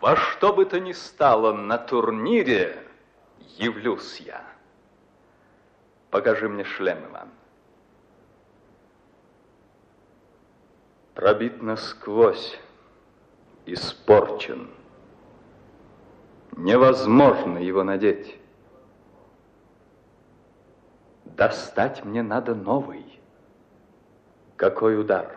Во что бы то ни стало на турнире, явлюсь я. Покажи мне шлем, Иван. Пробит насквозь, испорчен. Невозможно его надеть. Достать мне надо новый. Какой удар!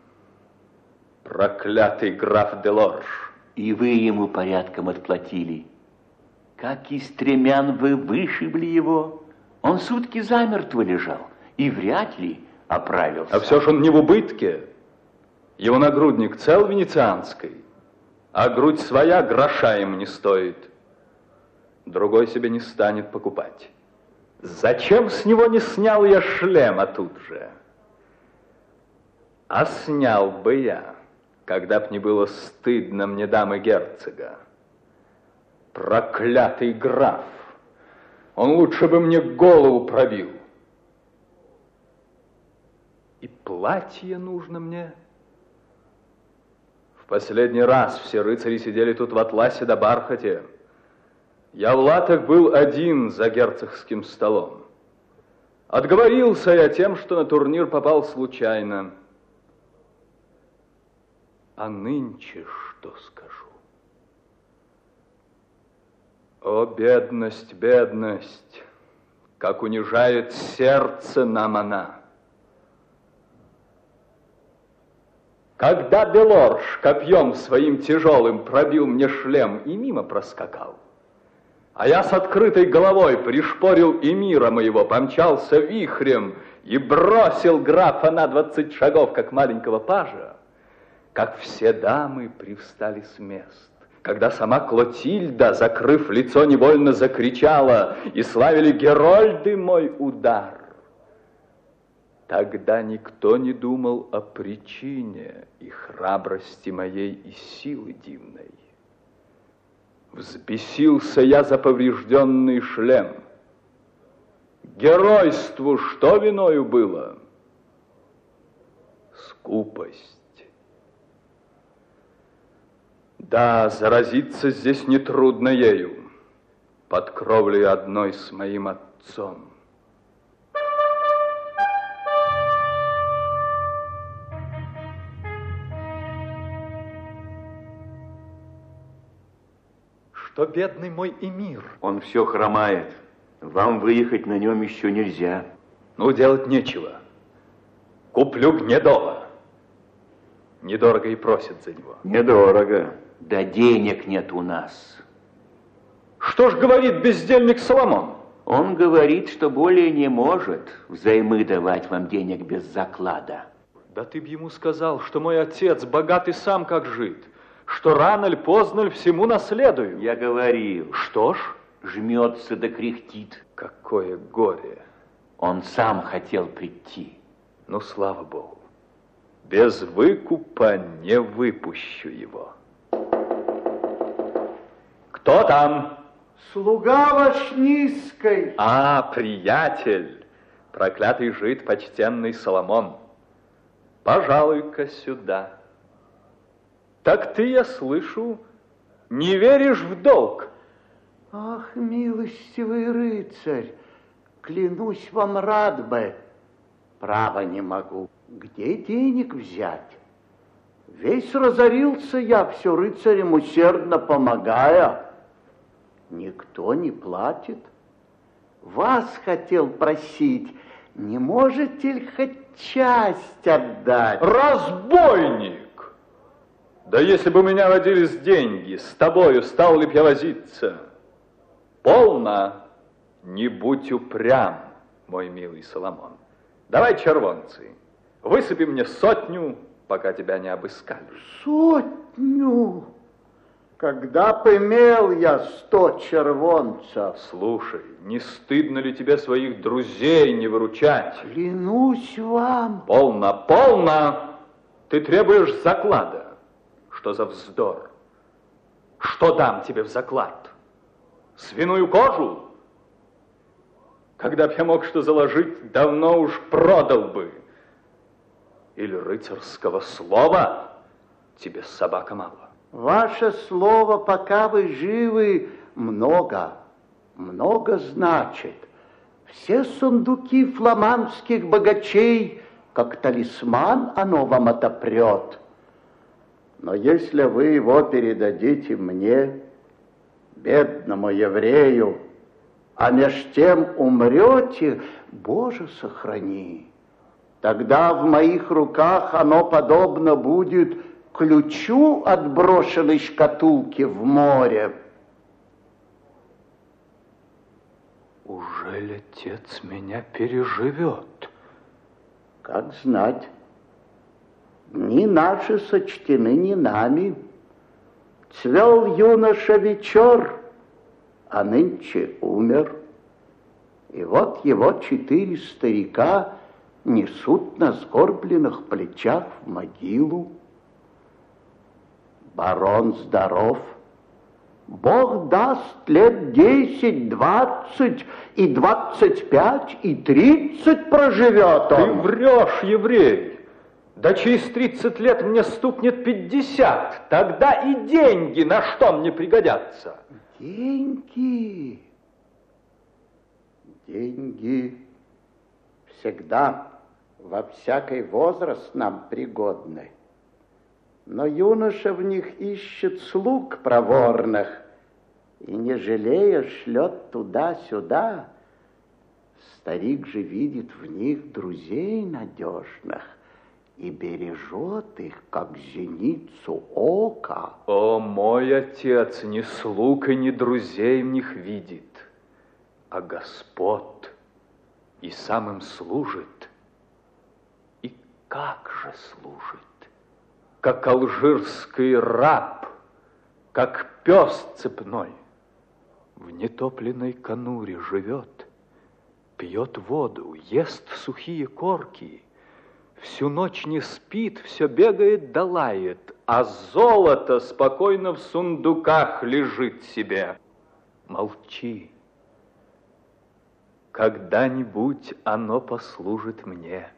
Проклятый граф де Лорж! И вы ему порядком отплатили. Как из стремян вы вышибли его. Он сутки замертво лежал и вряд ли оправился. А все ж он не в убытке. Его нагрудник цел венецианской, а грудь своя гроша ему не стоит. Другой себе не станет покупать. Зачем с него не снял я шлема тут же? А снял бы я, когда б не было стыдно мне дамы герцога. Проклятый граф! Он лучше бы мне голову пробил. И платье нужно мне. В последний раз все рыцари сидели тут в атласе да бархате. Я в латах был один за герцогским столом. Отговорился я тем, что на турнир попал случайно. А нынче что скажу? О, бедность, бедность, как унижает сердце нам она. Когда де Лорж копьем своим тяжелым пробил мне шлем и мимо проскакал, а я с открытой головой пришпорил эмира моего, помчался вихрем и бросил графа на 20 шагов, как маленького пажа, как все дамы привстали с мест, когда сама Клотильда, закрыв лицо, невольно закричала, и славили герольды мой удар. Тогда никто не думал о причине и храбрости моей и силы дивной. Взбесился я за поврежденный шлем. Геройству что виною было? Скупость. Да, заразиться здесь нетрудно ею, под кровлей одной с моим отцом. Что бедный мой эмир? Он все хромает. Вам выехать на нем еще нельзя. Ну, делать нечего. Куплю Гнедова. Недорого и просят за него. Недорого. Да денег нет у нас. Что ж говорит бездельник Соломон? Он говорит, что более не может взаймы давать вам денег без заклада. Да ты б ему сказал, что мой отец богатый сам как жид, что рано ли поздно ли всему наследую. Я говорил. Что ж? Жмется да кряхтит. Какое горе. Он сам хотел прийти. Ну, слава Богу. Без выкупа не выпущу его. Кто там? Слуга ваш низкой. А, приятель, проклятый жид, почтенный Соломон. Пожалуй-ка сюда. Так ты, я слышу, не веришь в долг? Ах, милостивый рыцарь, клянусь вам, рад бы. Право не могу. Где денег взять? Весь разорился я, все рыцарям усердно помогая. Никто не платит. Вас хотел просить, не можете ли хоть часть отдать? Разбойник! Да если бы у меня родились деньги, с тобою стал ли б я возиться? Полно, не будь упрям, мой милый Соломон. Давай, червонцы, высыпи мне 100, пока тебя не обыскали. 100? Когда б имел я 100 червонцев? Слушай, не стыдно ли тебе своих друзей не выручать? Клянусь вам. Полно, полно! Ты требуешь заклада. Что за вздор? Что дам тебе в заклад? Свиную кожу? Когда б я мог что заложить, давно уж продал бы. Или рыцарского слова тебе, собака, мало? Ваше слово, пока вы живы, много значит. Все сундуки фламандских богачей, как талисман, оно вам отопрет. Но если вы его передадите мне, бедному еврею, а меж тем умрете, Боже, сохрани, тогда в моих руках оно подобно будет ключу от брошенной шкатулки в море. Ужели отец меня переживет? Как знать. Дни наши сочтены не нами. Цвел юноша вечер, а нынче умер. И вот его 4 старика несут на сгорбленных плечах в могилу. Барон здоров. Бог даст лет 10, 20, и 25, и 30 проживет он. Ты врешь, еврей. Да через 30 лет мне стукнет 50. Тогда и деньги на что мне пригодятся? Деньги. Деньги всегда во всякий возраст нам пригодны. Но юноша в них ищет слуг проворных и, не жалея, шлет туда-сюда. Старик же видит в них друзей надежных и бережет их, как зеницу ока. О, мой отец ни слуг и ни друзей в них видит, а господ, и сам им служит. И как же служит? Как алжирский раб, как пес цепной. В нетопленной конуре живет, пьет воду, ест сухие корки, всю ночь не спит, все бегает да лает, а золото спокойно в сундуках лежит себе. Молчи. Когда-нибудь оно послужит мне.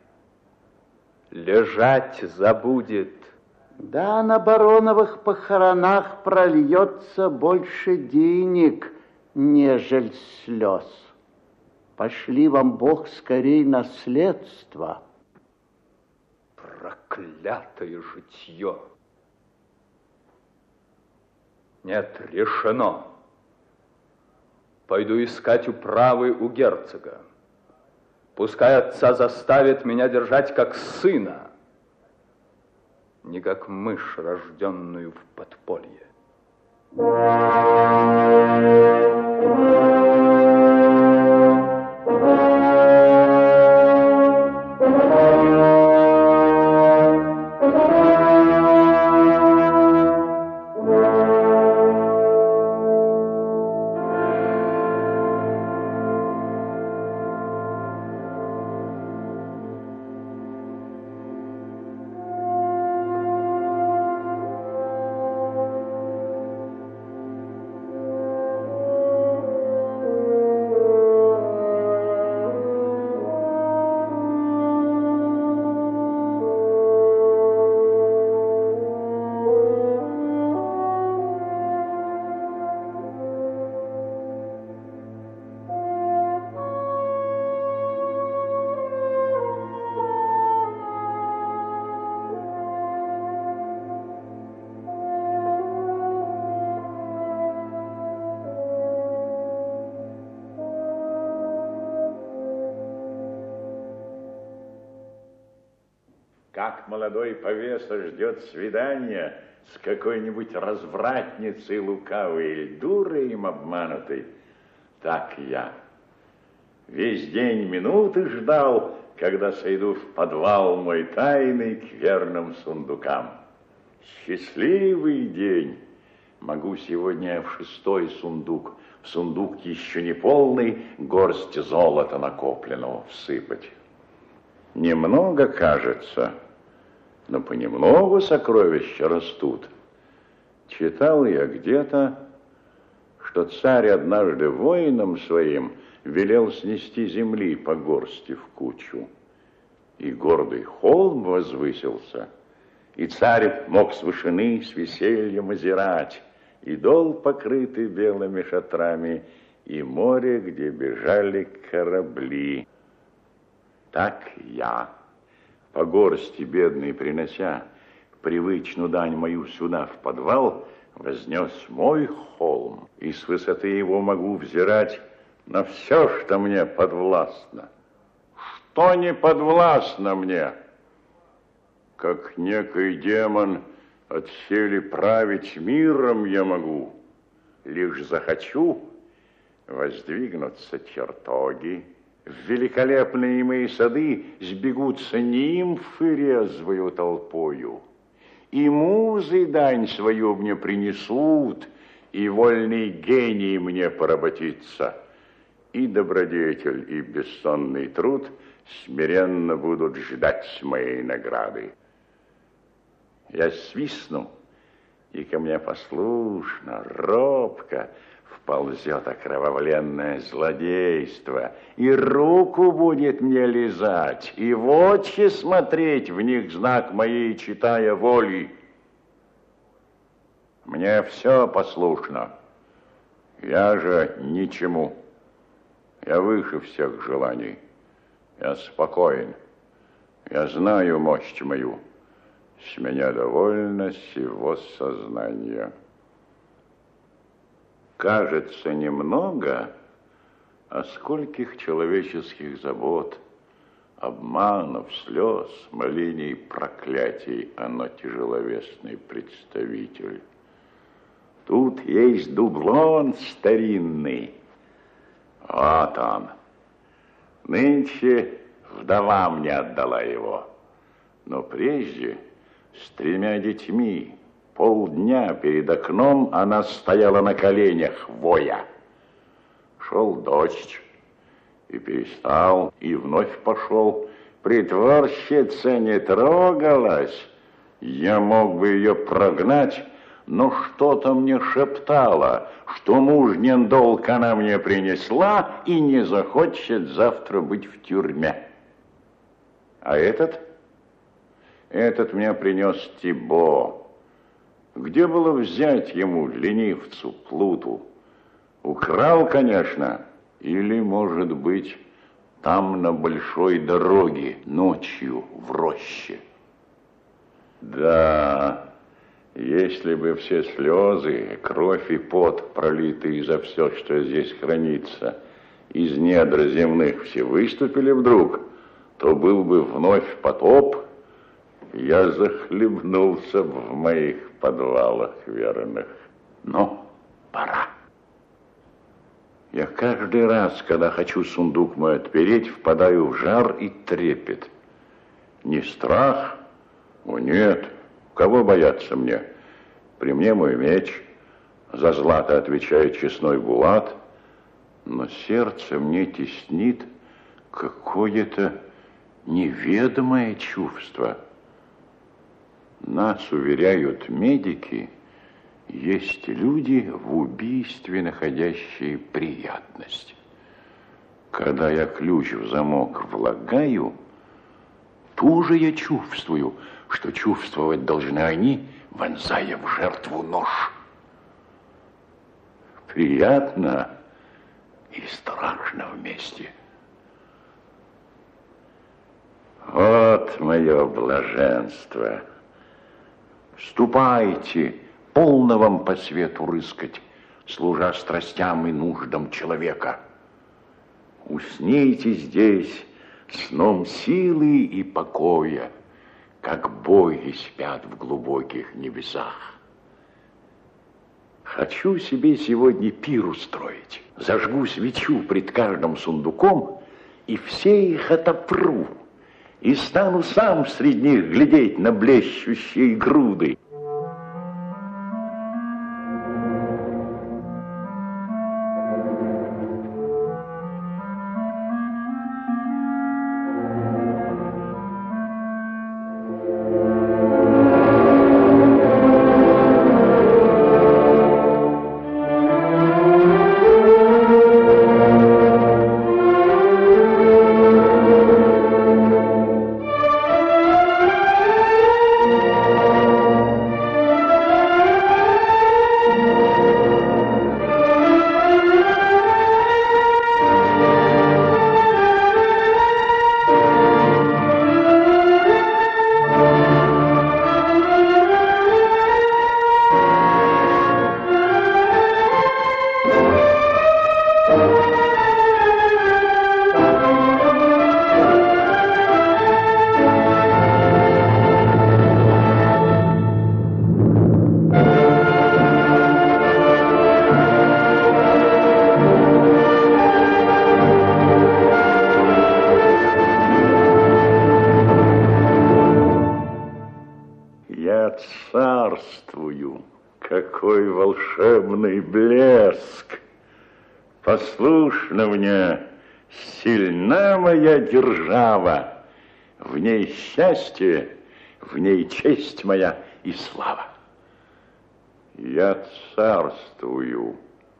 Лежать забудет. Да, на бароновых похоронах прольется больше денег, нежели слез. Пошли вам Бог скорей наследство. Проклятое житье. Нет, решено. Пойду искать управы у герцога. Пускай отца заставит меня держать как сына, не как мышь, рожденную в подполье. Как молодой повеса ждет свидания с какой-нибудь развратницей лукавой или дурой им обманутой, так я весь день минуты ждал, когда сойду в подвал мой тайный к верным сундукам. Счастливый день! Могу сегодня в 6-й сундук, в сундук еще не полный, горсть золота накопленного всыпать. Немного, кажется, но понемногу сокровища растут. Читал я где-то, что царь однажды воинам своим велел снести земли по горсти в кучу. И гордый холм возвысился, И царь мог с вышины с весельем озирать и дол, покрытый белыми шатрами, и море, где бежали корабли. Так я, по горсти бедной принося привычную дань мою сюда в подвал, вознес мой холм, и с высоты его могу взирать на все, что мне подвластно. Что не подвластно мне? Как некий демон отселе править миром я могу. Лишь захочу, воздвигнутся чертоги, в великолепные мои сады сбегутся нимфы резвою толпою, и музы дань свою мне принесут, и вольный гений мне поработится, и добродетель, и бессонный труд смиренно будут ждать моей награды. Я свистну, и ко мне послушно, робко вползет окровавленное злодейство, и руку будет мне лизать, и в очи смотреть, в них знак моей читая воли. Мне все послушно, я же ничему, я выше всех желаний, я спокоен, я знаю мощь мою, с меня довольно сего сознания. Кажется немного, а скольких человеческих забот, обманов, слез, молений, проклятий оно тяжеловесный представитель. Тут есть дублон старинный, вот он. Нынче вдова мне отдала его, но прежде с 3 детьми полдня перед окном она стояла на коленях, воя. Шел дождь, и перестал, и вновь пошел. Притворщица не трогалась. Я мог бы ее прогнать, но что-то мне шептало, что мужнин долг она мне принесла и не захочет завтра быть в тюрьме. А этот мне принес Тибо. Где было взять ему, ленивцу, плуту? Украл, конечно, или, может быть, там на большой дороге, ночью в роще. Да, если бы все слезы, кровь и пот, пролитые за все, что здесь хранится, из недр земных все выступили вдруг, то был бы вновь потоп, я захлебнулся в моих подвалах верных. Но пора. Я каждый раз, когда хочу сундук мой отпереть, впадаю в жар и трепет. Не страх? О, нет. Кого бояться мне? При мне мой меч, за злато отвечает честной Булат, но сердце мне теснит какое-то неведомое чувство. Нас уверяют медики, есть люди в убийстве, находящие приятность. Когда я ключ в замок влагаю, тоже я чувствую, что чувствовать должны они, вонзая в жертву нож. Приятно и страшно вместе. Вот мое блаженство. Ступайте, полно вам по свету рыскать, служа страстям и нуждам человека. Усните здесь сном силы и покоя, как боги спят в глубоких небесах. Хочу себе сегодня пир устроить. Зажгу свечу пред каждым сундуком и все их отопру. И стану сам среди них глядеть на блещущие груды. какой волшебный блеск! Послушно мне, сильна моя держава, в ней счастье, в ней честь моя и слава. Я царствую,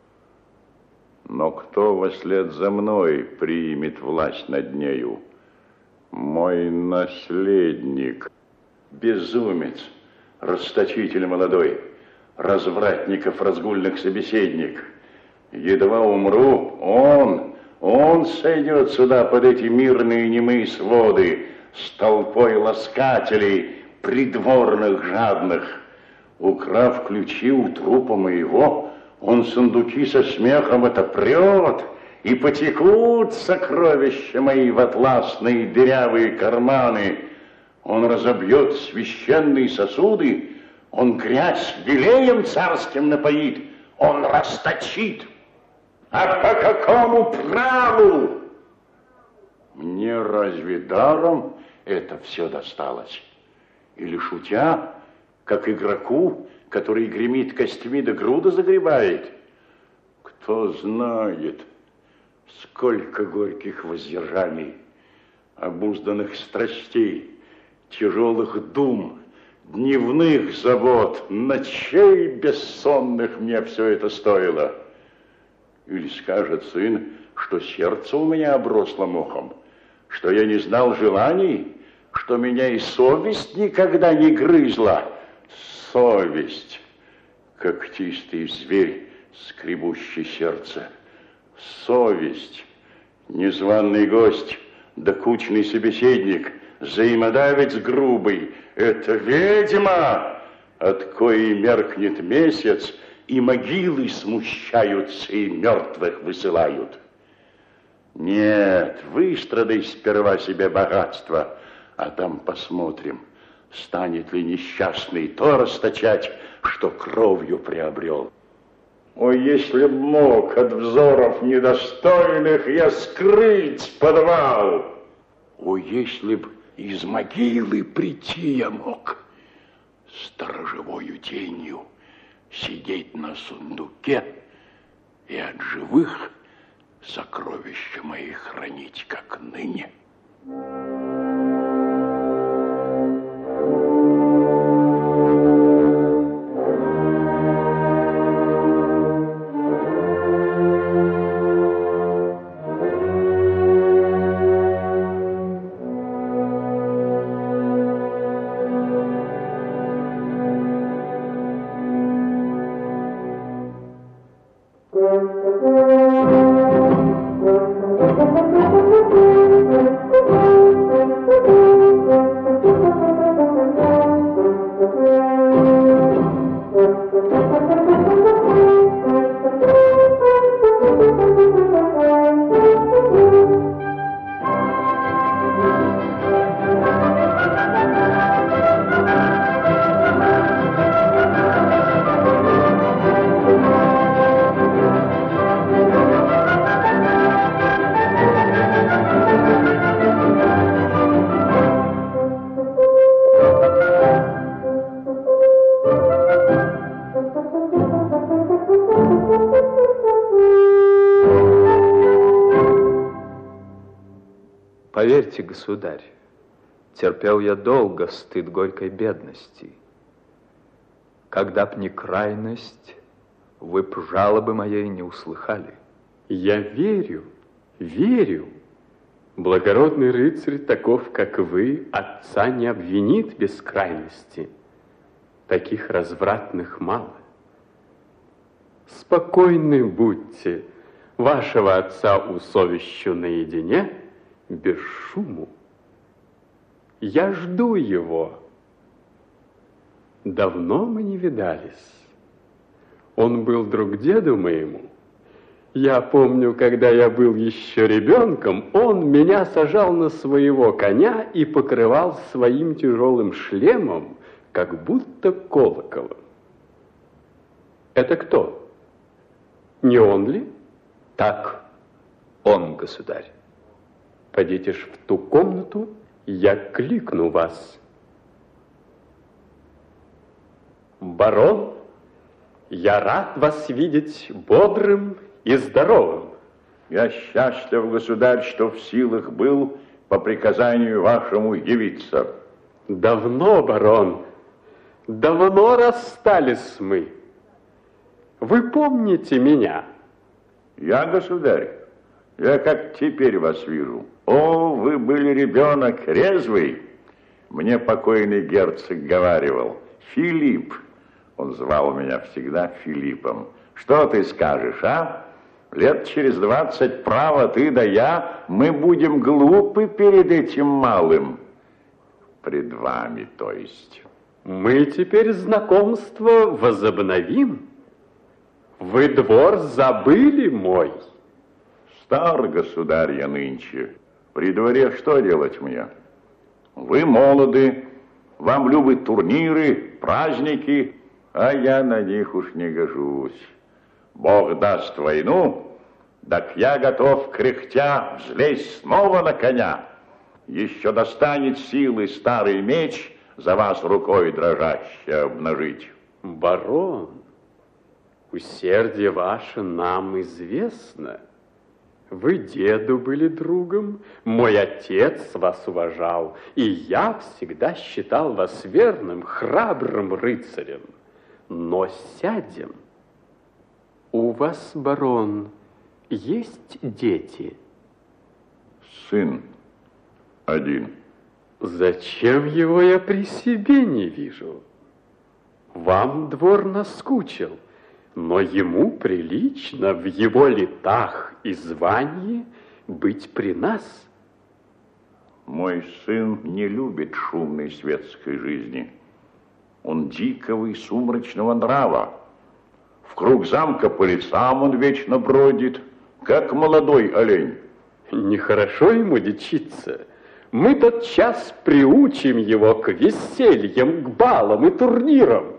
но кто вослед за мной примет власть над нею? Мой наследник, безумец, расточитель молодой, развратников разгульных собеседник. Едва умру, он сойдет сюда под эти мирные немые своды с толпой ласкателей, придворных жадных. Украв ключи у трупа моего, он сундуки со смехом отопрет, и потекут сокровища мои в атласные дырявые карманы. Он разобьет священные сосуды, он грязь елеем царским напоит, он расточит. А по какому праву? Мне разве даром это все досталось? Или шутя, как игроку, который гремит костями до груда загребает? Кто знает, сколько горьких воздержаний, обузданных страстей, тяжелых дум, дневных забот, ночей бессонных мне все это стоило. Или скажет сын, что сердце у меня обросло мохом, что я не знал желаний, что меня и совесть никогда не грызла. Совесть, когтистый зверь, скребущий сердце. Совесть, незваный гость, докучный собеседник, взаимодавец грубый. Это ведьма, от коей меркнет месяц, и могилы смущаются, и мертвых высылают. Нет, выстрадай сперва себе богатство, а там посмотрим, станет ли несчастный то расточать, что кровью приобрел. Ой, если б мог от взоров недостойных я скрыть подвал! Ой, если б из могилы прийти я мог, сторожевою тенью сидеть на сундуке и от живых сокровища мои хранить, как ныне. Поверьте, государь, терпел я долго стыд горькой бедности. Когда б не крайность, вы б жалобы моей не услыхали. Я верю, верю. Благородный рыцарь, таков, как вы, отца не обвинит без крайности. Таких развратных мало. Спокойны будьте, вашего отца усовещу наедине, без шуму. Я жду его. Давно мы не видались. Он был друг деду моему. Я помню, когда я был еще ребенком, он меня сажал на своего коня и покрывал своим тяжелым шлемом, как будто колоколом. Это кто? Не он ли? Так, он, государь. Пойдите ж в ту комнату, я кликну вас. Барон, Я рад вас видеть бодрым и здоровым. Я счастлив, государь, что в силах был по приказанию вашему явиться. Давно, барон, давно расстались мы. Вы помните меня? Я, государь, я как теперь вас вижу. О, вы были ребенок резвый. Мне покойный герцог говаривал. Филипп. Он звал меня всегда Филиппом. Что ты скажешь, а? Лет через 20 право ты да я, мы будем глупы перед этим малым. Пред вами, то есть. Мы теперь знакомство возобновим. Вы двор забыли мой? Стар, государь, я нынче. При дворе что делать мне? Вы молоды, вам любят турниры, праздники, а я на них уж не гожусь. Бог даст войну, так я готов, кряхтя, взлезть снова на коня. Еще достанет силы старый меч за вас рукой дрожащей обнажить. Барон, усердие ваше нам известно. Вы деду были другом, мой отец вас уважал, и я всегда считал вас верным, храбрым рыцарем. Но сядем. У вас, барон, есть дети? Сын один. Зачем его я при себе не вижу? Вам двор наскучил, но ему прилично в его летах и звании быть при нас. Мой сын не любит шумной светской жизни. Он дикого и сумрачного нрава. В круг замка по лицам он вечно бродит, как молодой олень. Нехорошо ему дичиться. Мы тотчас приучим его к весельям, к балам и турнирам.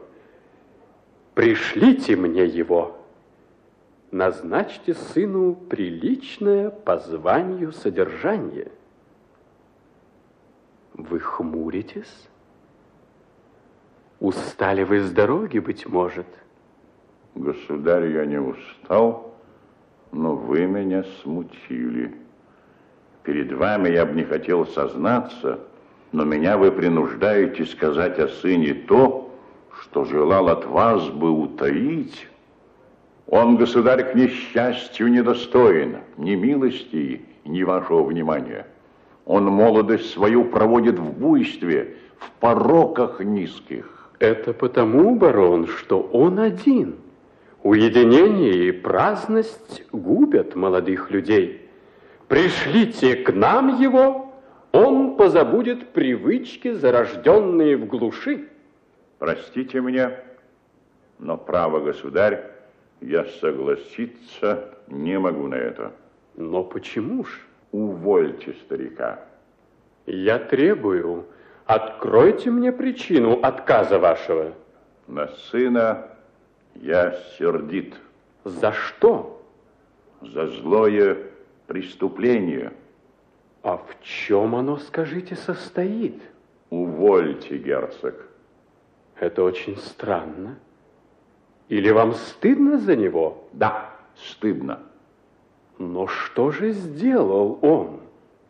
Пришлите мне его. Назначьте сыну приличное по званию содержание. Вы хмуритесь? Устали вы с дороги, быть может? Государь, я не устал, но вы меня смутили. Перед вами я бы не хотел сознаться, но меня вы принуждаете сказать о сыне то, что желал от вас бы утаить. Он, государь, к несчастью недостоин ни милости, ни вашего внимания. Он молодость свою проводит в буйстве, в пороках низких. Это потому, барон, что он один. Уединение и праздность губят молодых людей. Пришлите к нам его, он позабудет привычки, зарожденные в глуши. Простите меня, но право, государь, я согласиться не могу на это. Но почему ж? Увольте старика. Я требую, откройте мне причину отказа вашего. На сына я сердит. За что? За злое преступление. А в чем оно, скажите, состоит? Увольте, герцог. Это очень странно. Или вам стыдно за него? Да, стыдно. Но что же сделал он?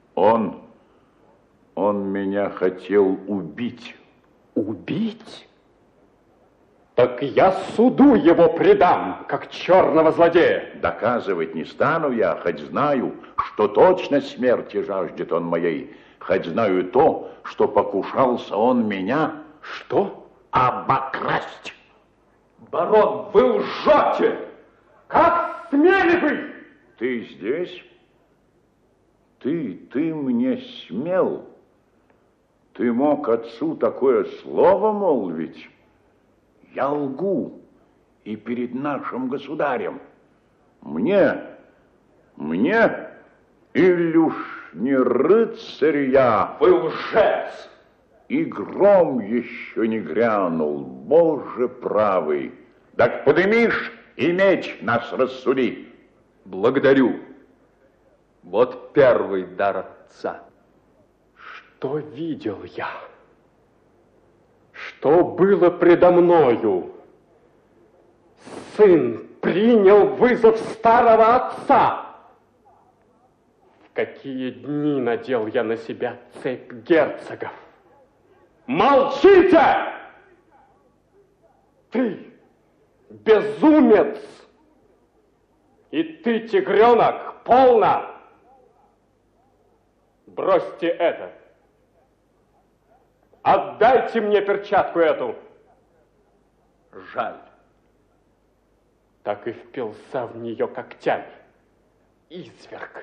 Он меня хотел убить. Убить? Так я суду его предам, как черного злодея. Доказывать не стану я, хоть знаю, что точно смерти жаждет он моей, хоть знаю то, что покушался он меня. Что? Обокрасть. Барон, вы лжете! Как смели вы? Ты здесь? Ты мне смел? Ты мог отцу такое слово молвить? Я лгу и перед нашим государем. Мне, или уж не рыцарь я? Вы лжец! И гром еще не грянул, Боже правый. Так подымишь и меч нас рассуди. Благодарю. Вот первый дар отца. Что видел я? Что было предо мною? сын принял вызов старого отца. В какие дни надел я на себя цепь герцогов. Молчите! Ты безумец! И ты, тигренок, полно! Бросьте это. Отдайте мне перчатку эту. Жаль. Так и впился в нее когтями. Изверг.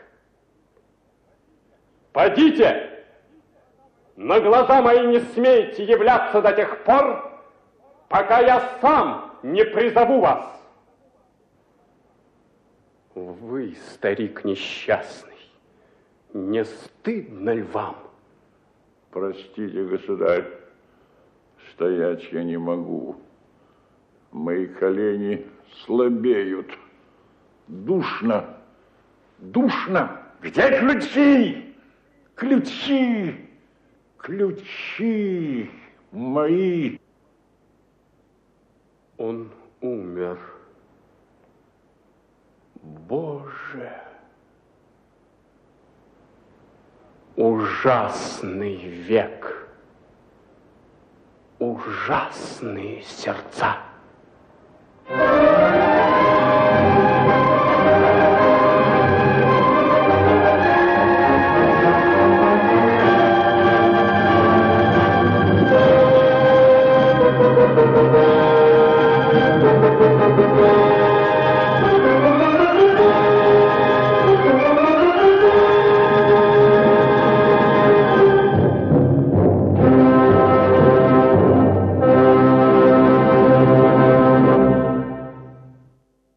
Подите! На глаза мои не смейте являться до тех пор, пока я сам не призову вас. Вы, старик несчастный, не стыдно ли вам? Простите, государь, стоять я не могу. Мои колени слабеют. Душно, душно. Где ключи? Ключи, ключи мои. Он умер. Боже! Ужасный век. Ужасные сердца.